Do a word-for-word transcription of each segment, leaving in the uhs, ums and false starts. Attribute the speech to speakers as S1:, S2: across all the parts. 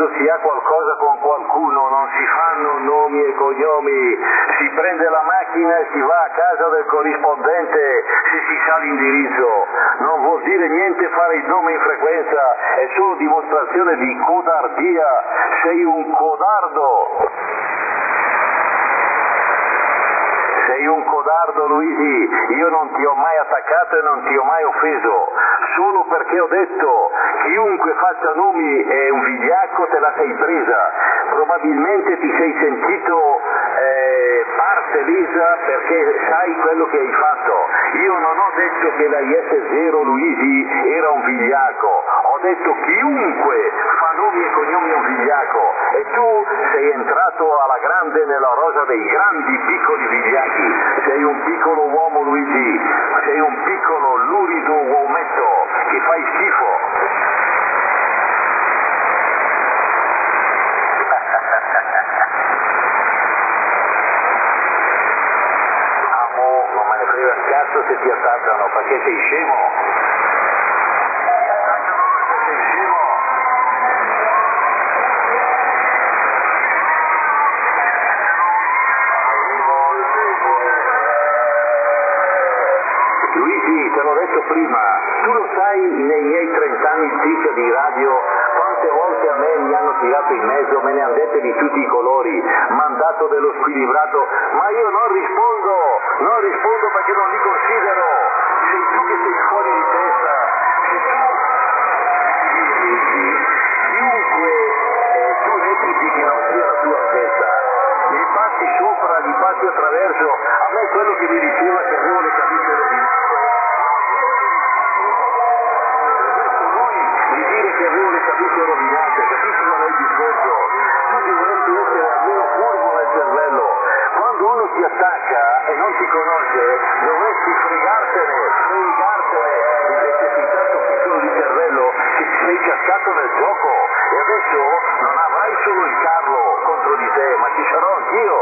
S1: quando si ha qualcosa con qualcuno non si fanno nomi e cognomi, si prende la macchina e si va a casa del corrispondente se si sa l'indirizzo. Non vuol dire niente fare il nome in frequenza, è solo dimostrazione di codardia. Sei un codardo. Sei un codardo, Luigi, io non ti ho mai attaccato e non ti ho mai offeso, solo perché ho detto chiunque faccia nomi è un vigliacco, te la sei presa, probabilmente ti sei sentito eh, parte lesa perché sai quello che hai fatto. Io non ho detto che la I S zero Luigi era un vigliacco, ho detto chiunque fa nomi e cognomi è un vigliacco, e tu sei entrato alla grande nella rosa dei grandi piccoli vigliacchi. Sei un piccolo uomo, Luigi, sei un piccolo lurido uometto che fai schifo. Amo, non me ne frega un cazzo se ti attaccano, perché sei scemo. Sei scemo. Luigi, te l'ho detto prima, tu lo sai nei miei trent'anni circa di radio quante volte a me mi hanno tirato in mezzo, me ne hanno dette di tutti i colori, mandato dello squilibrato, ma io non rispondo, non rispondo perché non li considero, sei tu che sei fuori di testa, sei tu. Luigi, chiunque eh, tu reputi che non sia la tua testa, gli passi sopra, gli passi attraverso, a me quello che mi diceva che avevo le camicie rovinate. Che avevo le camicie rovinate, capisci qual è il discorso? Tu dovresti essere almeno curvo nel cervello. Quando uno ti attacca e non ti conosce, dovresti fregartene, fregartene, invece sei tanto piccolo di cervello che ti sei cascato nel gioco, e adesso non avrai solo il Carlo contro di te, ma ci sarò anch'io.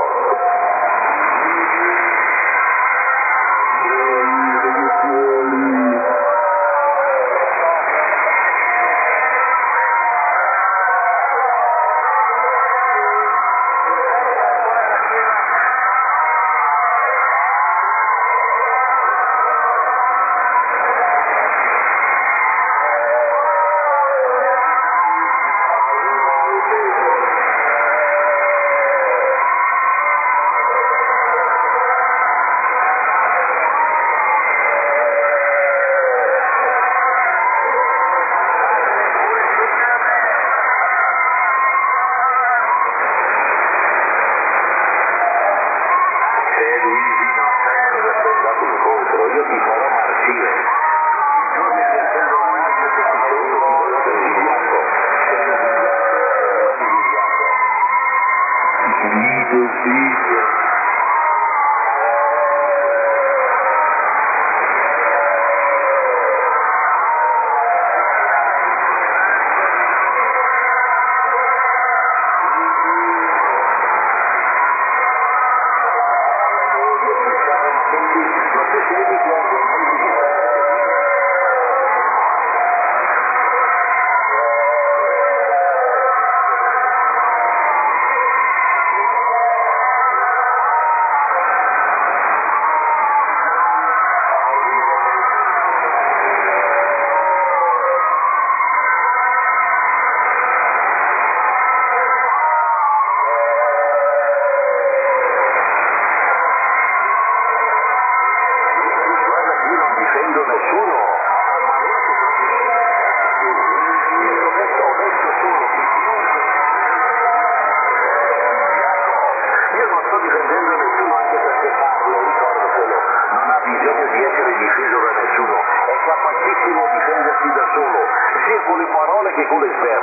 S1: Che con le parole che con le sfere.